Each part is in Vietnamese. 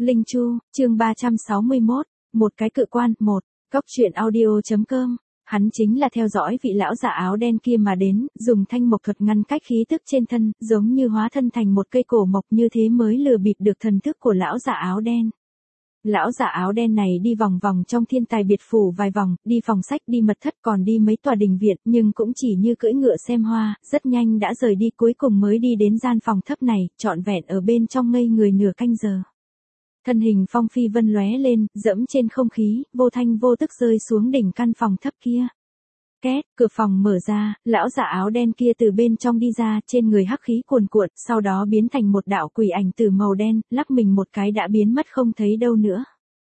Linh Chu, chương 361, một cái cự quan, Góc truyện audio.com. Hắn chính là theo dõi vị lão giả áo đen kia mà đến, dùng thanh mộc thuật ngăn cách khí tức trên thân, giống như hóa thân thành một cây cổ mộc như thế mới lừa bịp được thần thức của lão giả áo đen. Lão giả áo đen này đi vòng vòng trong thiên tài biệt phủ vài vòng, đi phòng sách, đi mật thất, còn đi mấy tòa đình viện, nhưng cũng chỉ như cưỡi ngựa xem hoa, rất nhanh đã rời đi, cuối cùng mới đi đến gian phòng thấp này, trọn vẹn ở bên trong ngây người nửa canh giờ. Thân hình Phong Phi Vân lóe lên, dẫm trên không khí, vô thanh vô tức rơi xuống đỉnh căn phòng thấp kia. Két, cửa phòng mở ra, lão giả áo đen kia từ bên trong đi ra, trên người hắc khí cuồn cuộn, sau đó biến thành một đạo quỷ ảnh từ màu đen, lắc mình một cái đã biến mất không thấy đâu nữa.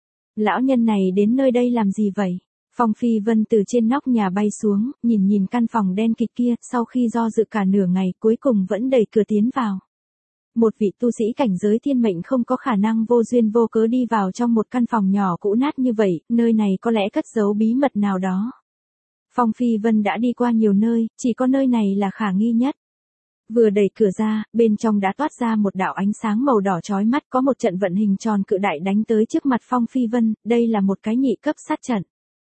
Lão nhân này đến nơi đây làm gì vậy? Phong Phi Vân từ trên nóc nhà bay xuống, nhìn căn phòng đen kịt kia, sau khi do dự cả nửa ngày, cuối cùng vẫn đẩy cửa tiến vào. Một vị tu sĩ cảnh giới thiên mệnh không có khả năng vô duyên vô cớ đi vào trong một căn phòng nhỏ cũ nát như vậy, nơi này có lẽ cất giấu bí mật nào đó. Phong Phi Vân đã đi qua nhiều nơi, chỉ có nơi này là khả nghi nhất. Vừa đẩy cửa ra, bên trong đã toát ra một đạo ánh sáng màu đỏ chói mắt, có một trận vận hình tròn cự đại đánh tới trước mặt Phong Phi Vân, đây là một cái nhị cấp sát trận.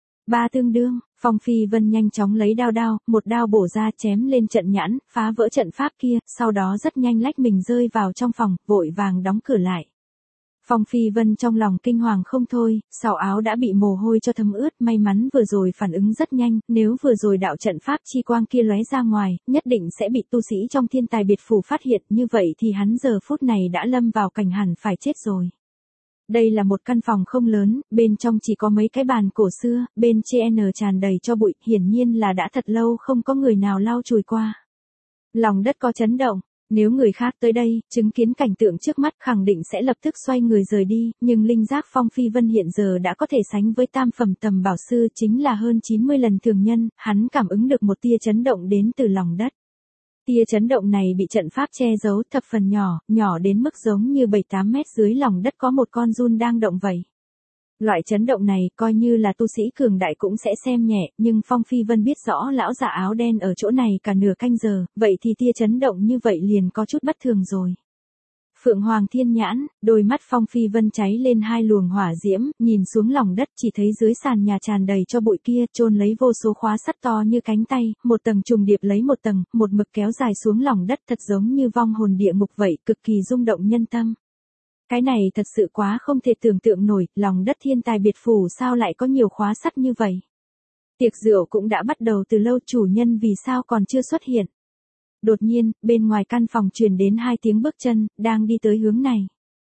Ba tương đương, Phong Phi Vân nhanh chóng lấy đao, một đao bổ ra chém lên trận nhãn, phá vỡ trận pháp kia, sau đó rất nhanh lách mình rơi vào trong phòng, vội vàng đóng cửa lại. Phong Phi Vân trong lòng kinh hoàng không thôi, sào áo đã bị mồ hôi cho thấm ướt, may mắn vừa rồi phản ứng rất nhanh, nếu vừa rồi đạo trận pháp chi quang kia lóe ra ngoài, nhất định sẽ bị tu sĩ trong thiên tài biệt phủ phát hiện, như vậy thì hắn giờ phút này đã lâm vào cảnh hẳn phải chết rồi. Đây là một căn phòng không lớn, bên trong chỉ có mấy cái bàn cổ xưa, bên trên tràn đầy cho bụi, hiển nhiên là đã thật lâu không có người nào lau chùi qua. Lòng đất có chấn động, nếu người khác tới đây, chứng kiến cảnh tượng trước mắt khẳng định sẽ lập tức xoay người rời đi, nhưng linh giác Phong Phi Vân hiện giờ đã có thể sánh với tam phẩm tầm bảo sư, chính là hơn 90 lần thường nhân, hắn cảm ứng được một tia chấn động đến từ lòng đất. Tia chấn động này bị trận pháp che giấu thập phần nhỏ đến mức giống như 7-8 mét dưới lòng đất có một con giun đang động vậy. Loại chấn động này coi như là tu sĩ cường đại cũng sẽ xem nhẹ, nhưng Phong Phi Vân biết rõ lão giả áo đen ở chỗ này cả nửa canh giờ, vậy thì tia chấn động như vậy liền có chút bất thường rồi. Phượng Hoàng Thiên Nhãn, đôi mắt Phong Phi Vân cháy lên hai luồng hỏa diễm, nhìn xuống lòng đất chỉ thấy dưới sàn nhà tràn đầy cho bụi kia, chôn lấy vô số khóa sắt to như cánh tay, một tầng trùng điệp lấy một tầng, một mực kéo dài xuống lòng đất thật giống như vong hồn địa ngục vậy, cực kỳ rung động nhân tâm. Cái này thật sự quá không thể tưởng tượng nổi, lòng đất thiên tài biệt phủ sao lại có nhiều khóa sắt như vậy. Tiệc rượu cũng đã bắt đầu từ lâu, chủ nhân vì sao còn chưa xuất hiện. Đột nhiên, bên ngoài căn phòng truyền đến hai tiếng bước chân, đang đi tới hướng này.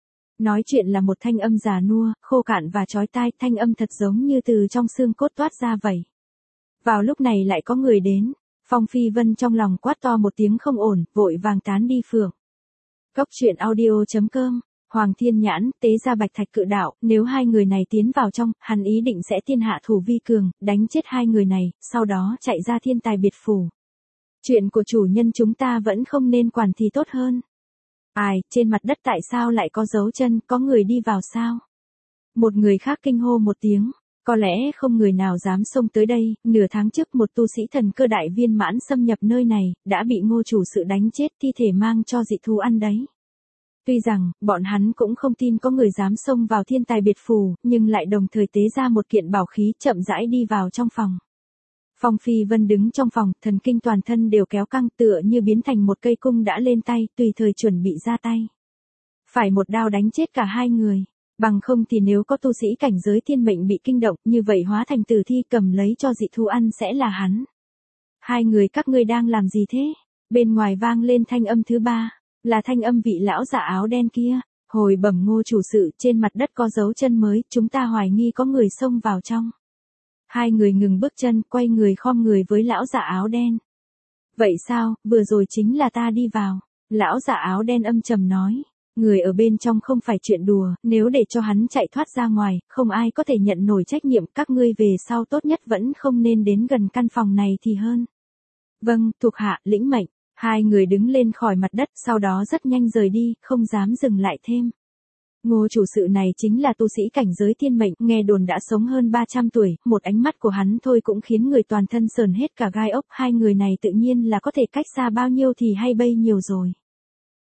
Nói chuyện là một thanh âm già nua, khô cạn và chói tai, thanh âm thật giống như từ trong xương cốt toát ra vậy. Vào lúc này lại có người đến, Phong Phi Vân trong lòng quát to một tiếng không ổn, vội vàng tán đi phượng. Góc truyện audio.com. Hoàng Thiên Nhãn, tế ra bạch thạch cự đạo, nếu hai người này tiến vào trong, hắn ý định sẽ tiên hạ thủ vi cường, đánh chết hai người này, sau đó chạy ra thiên tài biệt phủ. Chuyện của chủ nhân chúng ta vẫn không nên quản thì tốt hơn. Ai, trên mặt đất tại sao lại có dấu chân, có người đi vào sao? Một người khác kinh hô một tiếng, có lẽ không người nào dám xông tới đây, nửa tháng trước một tu sĩ thần cơ đại viên mãn xâm nhập nơi này, đã bị Ngô chủ sự đánh chết, thi thể mang cho dị thú ăn đấy. Tuy rằng, bọn hắn cũng không tin có người dám xông vào thiên tài biệt phủ, nhưng lại đồng thời tế ra một kiện bảo khí chậm rãi đi vào trong phòng. Phong Phi Vân đứng trong phòng, thần kinh toàn thân đều kéo căng tựa như biến thành một cây cung đã lên tay, tùy thời chuẩn bị ra tay. Phải một đao đánh chết cả hai người, bằng không thì nếu có tu sĩ cảnh giới thiên mệnh bị kinh động, như vậy hóa thành tử thi cầm lấy cho dị thú ăn sẽ là hắn. Hai người các ngươi đang làm gì thế? Bên ngoài vang lên thanh âm thứ ba. Là thanh âm vị lão giả áo đen kia, hồi bẩm Ngô chủ sự, trên mặt đất có dấu chân mới, chúng ta hoài nghi có người xông vào trong. Hai người ngừng bước chân, quay người khom người với lão giả áo đen. Vậy sao, vừa rồi chính là ta đi vào, lão giả áo đen âm trầm nói, người ở bên trong không phải chuyện đùa, nếu để cho hắn chạy thoát ra ngoài, không ai có thể nhận nổi trách nhiệm, các ngươi về sau tốt nhất vẫn không nên đến gần căn phòng này thì hơn. Vâng, thuộc hạ, lĩnh mệnh. Hai người đứng lên khỏi mặt đất, sau đó rất nhanh rời đi, không dám dừng lại thêm. Ngô chủ sự này chính là tu sĩ cảnh giới thiên mệnh, nghe đồn đã sống hơn 300 tuổi, một ánh mắt của hắn thôi cũng khiến người toàn thân sờn hết cả gai ốc, hai người này tự nhiên là có thể cách xa bao nhiêu thì hay bấy nhiêu rồi.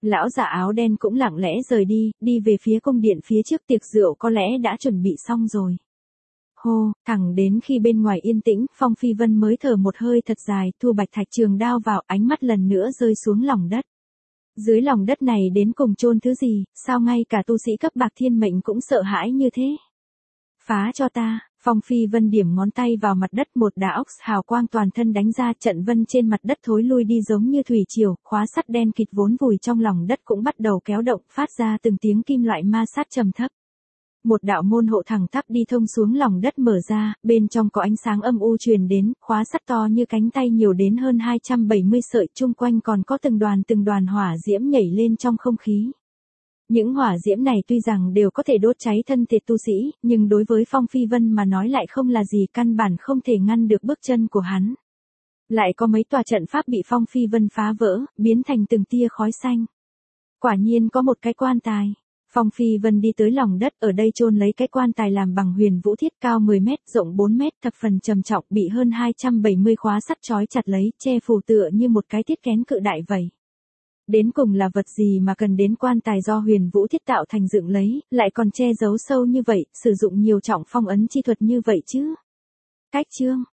Lão giả áo đen cũng lặng lẽ rời đi, đi về phía cung điện phía trước tiệc rượu có lẽ đã chuẩn bị xong rồi. Hô, thẳng đến khi bên ngoài yên tĩnh, Phong Phi Vân mới thở một hơi thật dài, thu bạch thạch trường đao vào, ánh mắt lần nữa rơi xuống lòng đất. Dưới lòng đất này đến cùng chôn thứ gì, sao ngay cả tu sĩ cấp bạc thiên mệnh cũng sợ hãi như thế? Phá cho ta, Phong Phi Vân điểm ngón tay vào mặt đất, một đá ốc hào quang toàn thân đánh ra, trận vân trên mặt đất thối lui đi giống như thủy triều, khóa sắt đen kịt vốn vùi trong lòng đất cũng bắt đầu kéo động, phát ra từng tiếng kim loại ma sát trầm thấp. Một đạo môn hộ thẳng tắp đi thông xuống lòng đất mở ra, bên trong có ánh sáng âm u truyền đến, khóa sắt to như cánh tay nhiều đến hơn 270 sợi, chung quanh còn có từng đoàn hỏa diễm nhảy lên trong không khí. Những hỏa diễm này tuy rằng đều có thể đốt cháy thân thể tu sĩ, nhưng đối với Phong Phi Vân mà nói lại không là gì, căn bản không thể ngăn được bước chân của hắn. Lại có mấy tòa trận pháp bị Phong Phi Vân phá vỡ, biến thành từng tia khói xanh. Quả nhiên có một cái quan tài. Phong Phi Vân đi tới lòng đất, ở đây chôn lấy cái quan tài làm bằng huyền vũ thiết, cao 10 mét, rộng 4 mét, thập phần trầm trọng, bị hơn 270 khóa sắt trói chặt lấy, che phủ tựa như một cái thiết kén cự đại vậy. Đến cùng là vật gì mà cần đến quan tài do huyền vũ thiết tạo thành dựng lấy, lại còn che giấu sâu như vậy, sử dụng nhiều trọng phong ấn chi thuật như vậy chứ? Cách chương